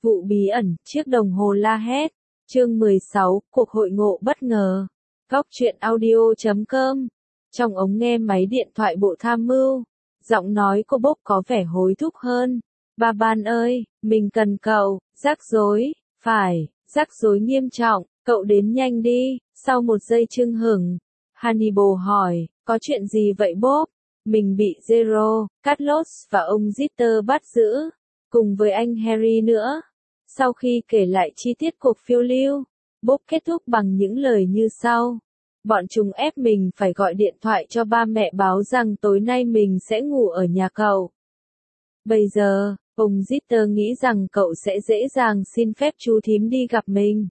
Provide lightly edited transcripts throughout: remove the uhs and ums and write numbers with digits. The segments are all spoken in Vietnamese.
Vụ bí ẩn, chiếc đồng hồ la hét. Chương 16, cuộc hội ngộ bất ngờ. Góc truyện audio.com. Trong ống nghe máy điện thoại bộ tham mưu, giọng nói của Bob có vẻ hối thúc hơn. Ba Ban ơi, mình cần cậu. Rắc rối. Phải, rắc rối nghiêm trọng, cậu đến nhanh đi. Sau một giây chưng hửng, Hannibal hỏi, có chuyện gì vậy Bob? Mình bị Zero, Carlos và ông Jeter bắt giữ, cùng với anh Harry nữa. Sau khi kể lại chi tiết cuộc phiêu lưu, Bob kết thúc bằng những lời như sau. Bọn chúng ép mình phải gọi điện thoại cho ba mẹ báo rằng tối nay mình sẽ ngủ ở nhà cậu. Bây giờ, ông Jeter nghĩ rằng cậu sẽ dễ dàng xin phép chú thím đi gặp mình,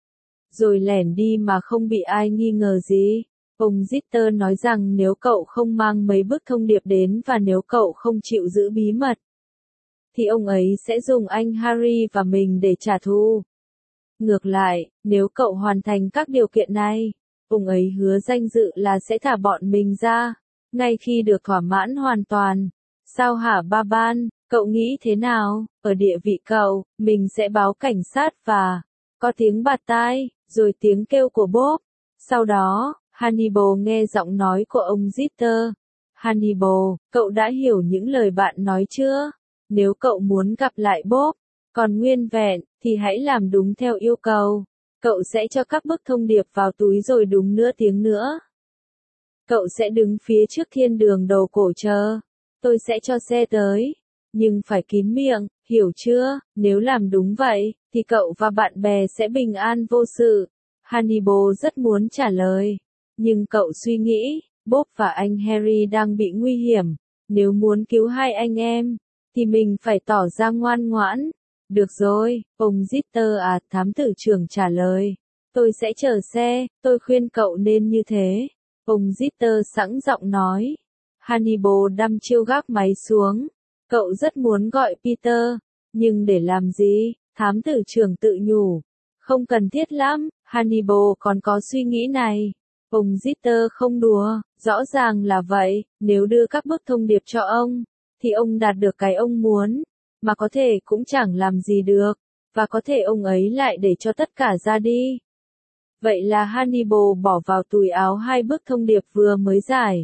rồi lẻn đi mà không bị ai nghi ngờ gì. Ông Jeter nói rằng nếu cậu không mang mấy bức thông điệp đến và nếu cậu không chịu giữ bí mật, thì ông ấy sẽ dùng anh Harry và mình để trả thù. Ngược lại, nếu cậu hoàn thành các điều kiện này, ông ấy hứa danh dự là sẽ thả bọn mình ra, ngay khi được thỏa mãn hoàn toàn. Sao hả Ba Ban, cậu nghĩ thế nào? Ở địa vị cậu, mình sẽ báo cảnh sát và... Có tiếng bạt tai, rồi tiếng kêu của Bob. Sau đó, Hannibal nghe giọng nói của ông Jeter. Hannibal, cậu đã hiểu những lời bạn nói chưa? Nếu cậu muốn gặp lại Bob, còn nguyên vẹn, thì hãy làm đúng theo yêu cầu. Cậu sẽ cho các bức thông điệp vào túi rồi đúng nửa tiếng nữa. Cậu sẽ đứng phía trước thiên đường đầu cổ chờ. Tôi sẽ cho xe tới. Nhưng phải kín miệng, hiểu chưa? Nếu làm đúng vậy, thì cậu và bạn bè sẽ bình an vô sự. Hannibal rất muốn trả lời. Nhưng cậu suy nghĩ, Bob và anh Harry đang bị nguy hiểm. Nếu muốn cứu hai anh em, thì mình phải tỏ ra ngoan ngoãn. Được rồi, ông Jeter thám tử trưởng trả lời. Tôi sẽ chở xe, tôi khuyên cậu nên như thế. Ông Jeter sẵn giọng nói. Hannibal đăm chiêu gác máy xuống. Cậu rất muốn gọi Peter, nhưng để làm gì? Thám tử trưởng tự nhủ. Không cần thiết lắm, Hannibal còn có suy nghĩ này. Ông Jeter không đùa, rõ ràng là vậy, nếu đưa các bức thông điệp cho ông, thì ông đạt được cái ông muốn, mà có thể cũng chẳng làm gì được, và có thể ông ấy lại để cho tất cả ra đi. Vậy là Hannibal bỏ vào túi áo hai bức thông điệp vừa mới giải,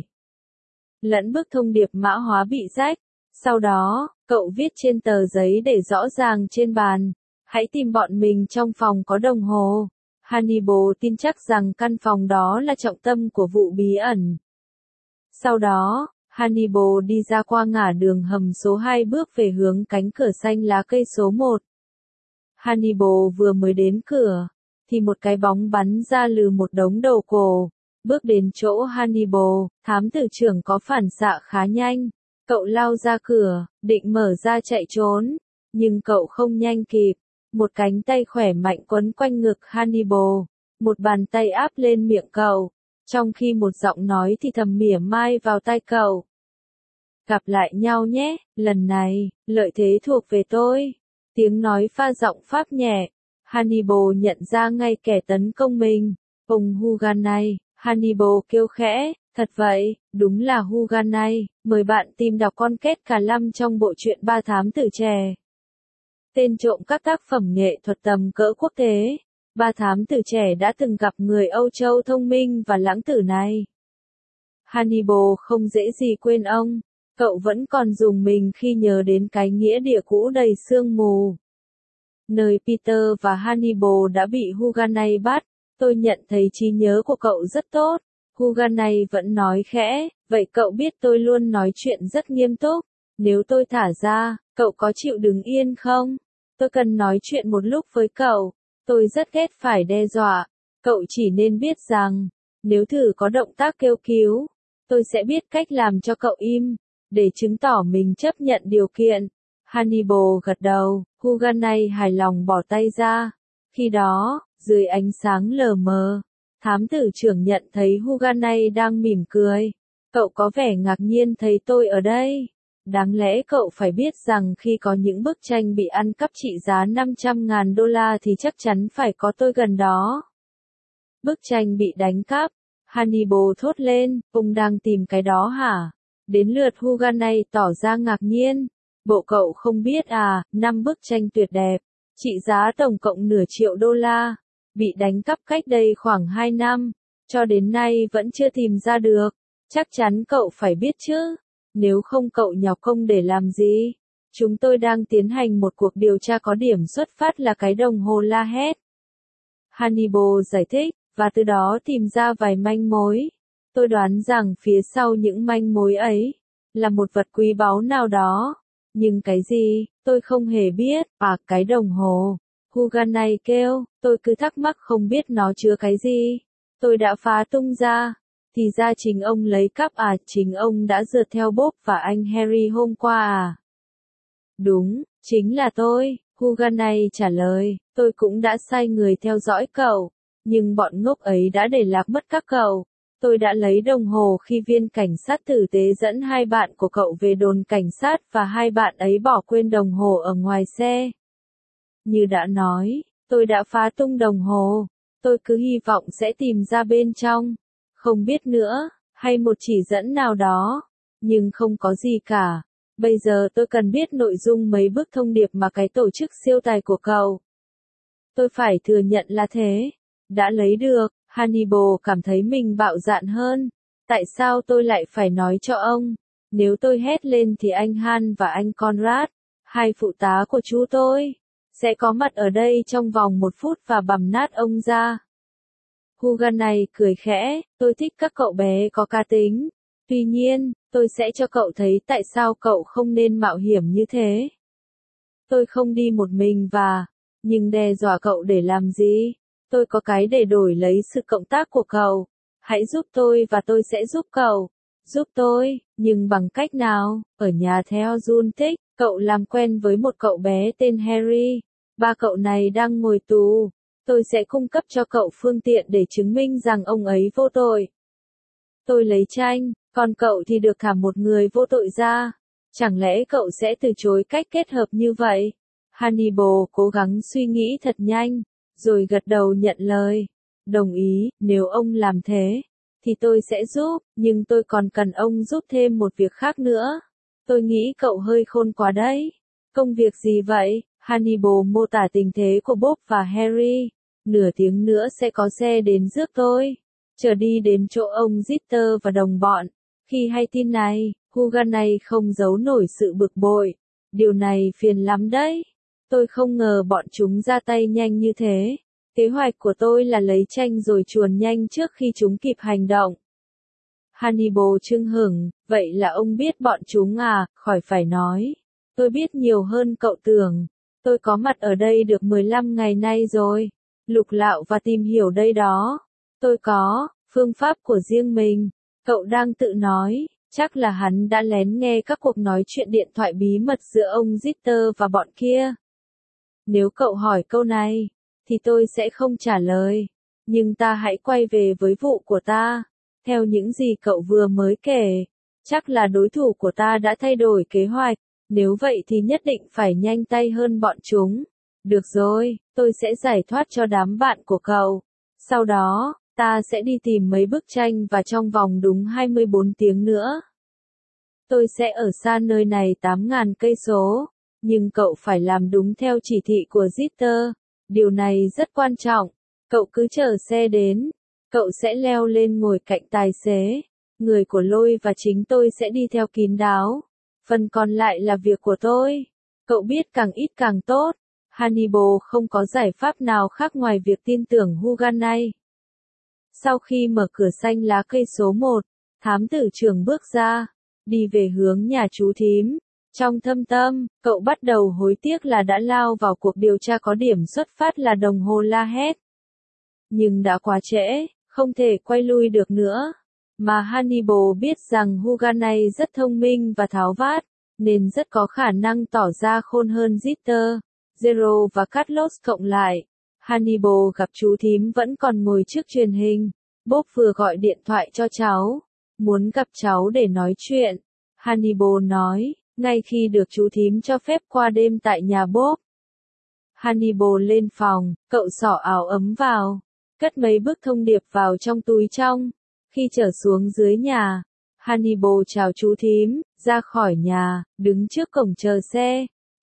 lẫn bức thông điệp mã hóa bị rách. Sau đó, cậu viết trên tờ giấy để rõ ràng trên bàn, hãy tìm bọn mình trong phòng có đồng hồ. Hannibal tin chắc rằng căn phòng đó là trọng tâm của vụ bí ẩn. Sau đó, Hannibal đi ra qua ngã đường hầm số 2 bước về hướng cánh cửa xanh lá cây số 1. Hannibal vừa mới đến cửa, thì một cái bóng bắn ra lừ một đống đầu cổ. Bước đến chỗ Hannibal, thám tử trưởng có phản xạ khá nhanh. Cậu lao ra cửa, định mở ra chạy trốn, nhưng cậu không nhanh kịp. Một cánh tay khỏe mạnh quấn quanh ngực Hannibal, một bàn tay áp lên miệng cậu, trong khi một giọng nói thì thầm mỉa mai vào tai cậu. Gặp lại nhau nhé, lần này, lợi thế thuộc về tôi. Tiếng nói pha giọng Pháp nhẹ. Hannibal nhận ra ngay kẻ tấn công mình. Ông Hugan này, Hannibal kêu khẽ. Thật vậy, đúng là Hugan này, mời bạn tìm đọc con kết cả năm trong bộ truyện Ba Thám Tử Trẻ. Tên trộm các tác phẩm nghệ thuật tầm cỡ quốc tế. Ba thám tử trẻ đã từng gặp người Âu Châu thông minh và lãng tử này. Hannibal không dễ gì quên ông. Cậu vẫn còn dùng mình khi nhớ đến cái nghĩa địa cũ đầy sương mù, nơi Peter và Hannibal đã bị Hugan này bắt. Tôi nhận thấy trí nhớ của cậu rất tốt. Hugan này vẫn nói khẽ, vậy cậu biết tôi luôn nói chuyện rất nghiêm túc. Nếu tôi thả ra, cậu có chịu đứng yên không? Tôi cần nói chuyện một lúc với cậu. Tôi rất ghét phải đe dọa. Cậu chỉ nên biết rằng, nếu thử có động tác kêu cứu, tôi sẽ biết cách làm cho cậu im, để chứng tỏ mình chấp nhận điều kiện. Hannibal gật đầu, Hugan này hài lòng bỏ tay ra. Khi đó, dưới ánh sáng lờ mờ, thám tử trưởng nhận thấy Hugan này đang mỉm cười. Cậu có vẻ ngạc nhiên thấy tôi ở đây. Đáng lẽ cậu phải biết rằng khi có những bức tranh bị ăn cắp trị giá $500.000 thì chắc chắn phải có tôi gần đó. Bức tranh bị đánh cắp. Hannibal thốt lên, ông đang tìm cái đó hả? Đến lượt Hugan này tỏ ra ngạc nhiên. Bộ cậu không biết 5 bức tranh tuyệt đẹp. trị giá tổng cộng nửa triệu đô la, bị đánh cắp cách đây khoảng 2 năm, cho đến nay vẫn chưa tìm ra được. Chắc chắn cậu phải biết chứ, nếu không cậu nhọc công để làm gì? Chúng tôi đang tiến hành một cuộc điều tra có điểm xuất phát là cái đồng hồ la hét. Hannibal giải thích, và từ đó tìm ra vài manh mối. Tôi đoán rằng phía sau những manh mối ấy, là một vật quý báu nào đó. Nhưng cái gì, tôi không hề biết. À, cái đồng hồ. Huganay kêu, tôi cứ thắc mắc không biết nó chứa cái gì. Tôi đã phá tung ra. Thì ra chính ông lấy cắp à, chính ông đã rượt theo Bob và anh Harry hôm qua à? Đúng, chính là tôi, Huganay trả lời, tôi cũng đã sai người theo dõi cậu, nhưng bọn ngốc ấy đã để lạc mất các cậu. Tôi đã lấy đồng hồ khi viên cảnh sát tử tế dẫn hai bạn của cậu về đồn cảnh sát và hai bạn ấy bỏ quên đồng hồ ở ngoài xe. Như đã nói, tôi đã phá tung đồng hồ, tôi cứ hy vọng sẽ tìm ra bên trong. Không biết nữa, hay một chỉ dẫn nào đó, nhưng không có gì cả. Bây giờ tôi cần biết nội dung mấy bức thông điệp mà cái tổ chức siêu tài của cậu. Tôi phải thừa nhận là thế. Đã lấy được, Hannibal cảm thấy mình bạo dạn hơn. Tại sao tôi lại phải nói cho ông? Nếu tôi hét lên thì anh Han và anh Conrad, hai phụ tá của chú tôi, sẽ có mặt ở đây trong vòng 1 phút và bằm nát ông ra. Huganay cười khẽ, tôi thích các cậu bé có cá tính. Tuy nhiên, tôi sẽ cho cậu thấy tại sao cậu không nên mạo hiểm như thế. Tôi không đi một mình nhưng đe dọa cậu để làm gì? Tôi có cái để đổi lấy sự cộng tác của cậu. Hãy giúp tôi và tôi sẽ giúp cậu. Giúp tôi, nhưng bằng cách nào? Ở nhà theo Jun thích, cậu làm quen với một cậu bé tên Harry. Ba cậu này đang ngồi tù. Tôi sẽ cung cấp cho cậu phương tiện để chứng minh rằng ông ấy vô tội. Tôi lấy tranh, còn cậu thì được thả một người vô tội ra. Chẳng lẽ cậu sẽ từ chối cách kết hợp như vậy? Hannibal cố gắng suy nghĩ thật nhanh, rồi gật đầu nhận lời. Đồng ý, nếu ông làm thế, thì tôi sẽ giúp, nhưng tôi còn cần ông giúp thêm một việc khác nữa. Tôi nghĩ cậu hơi khôn quá đấy. Công việc gì vậy? Hannibal mô tả tình thế của Bob và Harry. Nửa tiếng nữa sẽ có xe đến rước tôi. Chờ đi đến chỗ ông Gitter và đồng bọn. Khi hay tin này, Huganay không giấu nổi sự bực bội. Điều này phiền lắm đấy. Tôi không ngờ bọn chúng ra tay nhanh như thế. Kế hoạch của tôi là lấy tranh rồi chuồn nhanh trước khi chúng kịp hành động. Hannibal chưng hửng, vậy là ông biết bọn chúng à, khỏi phải nói. Tôi biết nhiều hơn cậu tưởng. Tôi có mặt ở đây được 15 ngày nay rồi. Lục lạo và tìm hiểu đây đó. Tôi có phương pháp của riêng mình. Cậu đang tự nói, chắc là hắn đã lén nghe các cuộc nói chuyện điện thoại bí mật giữa ông Gitter và bọn kia. Nếu cậu hỏi câu này, thì tôi sẽ không trả lời. Nhưng ta hãy quay về với vụ của ta. Theo những gì cậu vừa mới kể, chắc là đối thủ của ta đã thay đổi kế hoạch. Nếu vậy thì nhất định phải nhanh tay hơn bọn chúng. Được rồi, tôi sẽ giải thoát cho đám bạn của cậu. Sau đó, ta sẽ đi tìm mấy bức tranh và trong vòng đúng 24 tiếng nữa. Tôi sẽ ở xa nơi này 8.000 cây số. Nhưng cậu phải làm đúng theo chỉ thị của Gitter. Điều này rất quan trọng. Cậu cứ chờ xe đến. Cậu sẽ leo lên ngồi cạnh tài xế. Người của Lôi và chính tôi sẽ đi theo kín đáo. Phần còn lại là việc của tôi. Cậu biết càng ít càng tốt. Hannibal không có giải pháp nào khác ngoài việc tin tưởng Huganay. Sau khi mở cửa xanh lá cây số 1, thám tử trưởng bước ra, đi về hướng nhà chú thím. Trong thâm tâm, cậu bắt đầu hối tiếc là đã lao vào cuộc điều tra có điểm xuất phát là đồng hồ la hét. Nhưng đã quá trễ, không thể quay lui được nữa. Mà Hannibal biết rằng Huganay rất thông minh và tháo vát, nên rất có khả năng tỏ ra khôn hơn Gitter, Zero và Carlos cộng lại. Hannibal gặp chú thím vẫn còn ngồi trước truyền hình. Bob vừa gọi điện thoại cho cháu, muốn gặp cháu để nói chuyện. Hannibal nói, ngay khi được chú thím cho phép qua đêm tại nhà Bob. Hannibal lên phòng, cậu xỏ áo ấm vào, cất mấy bức thông điệp vào trong túi trong. Khi trở xuống dưới nhà, Hannibal chào chú thím, ra khỏi nhà, đứng trước cổng chờ xe.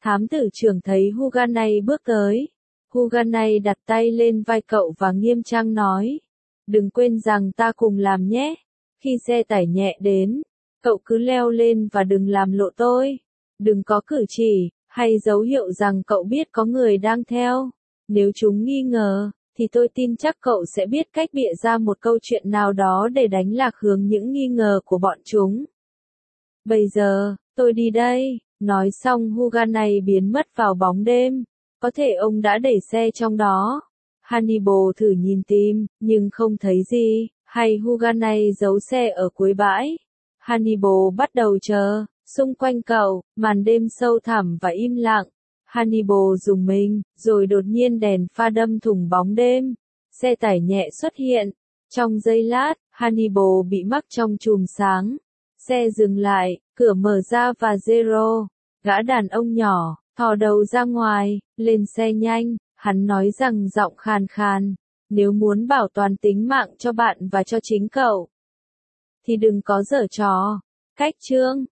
Thám tử trưởng thấy Huganay bước tới. Huganay đặt tay lên vai cậu và nghiêm trang nói. Đừng quên rằng ta cùng làm nhé. Khi xe tải nhẹ đến, cậu cứ leo lên và đừng làm lộ tôi. Đừng có cử chỉ, hay dấu hiệu rằng cậu biết có người đang theo. Nếu chúng nghi ngờ, thì tôi tin chắc cậu sẽ biết cách bịa ra một câu chuyện nào đó để đánh lạc hướng những nghi ngờ của bọn chúng. Bây giờ, tôi đi đây. Nói xong Huganay biến mất vào bóng đêm. Có thể ông đã đẩy xe trong đó. Hannibal thử nhìn tìm, nhưng không thấy gì. Hay Huganay giấu xe ở cuối bãi. Hannibal bắt đầu chờ. Xung quanh cậu, màn đêm sâu thẳm và im lặng. Hannibal rùng mình, rồi đột nhiên đèn pha đâm thủng bóng đêm. Xe tải nhẹ xuất hiện. Trong giây lát, Hannibal bị mắc trong chùm sáng. Xe dừng lại, cửa mở ra và Zero, gã đàn ông nhỏ, thò đầu ra ngoài, lên xe nhanh. Hắn nói rằng giọng khàn khàn, nếu muốn bảo toàn tính mạng cho bạn và cho chính cậu, thì đừng có giở trò. Cách chương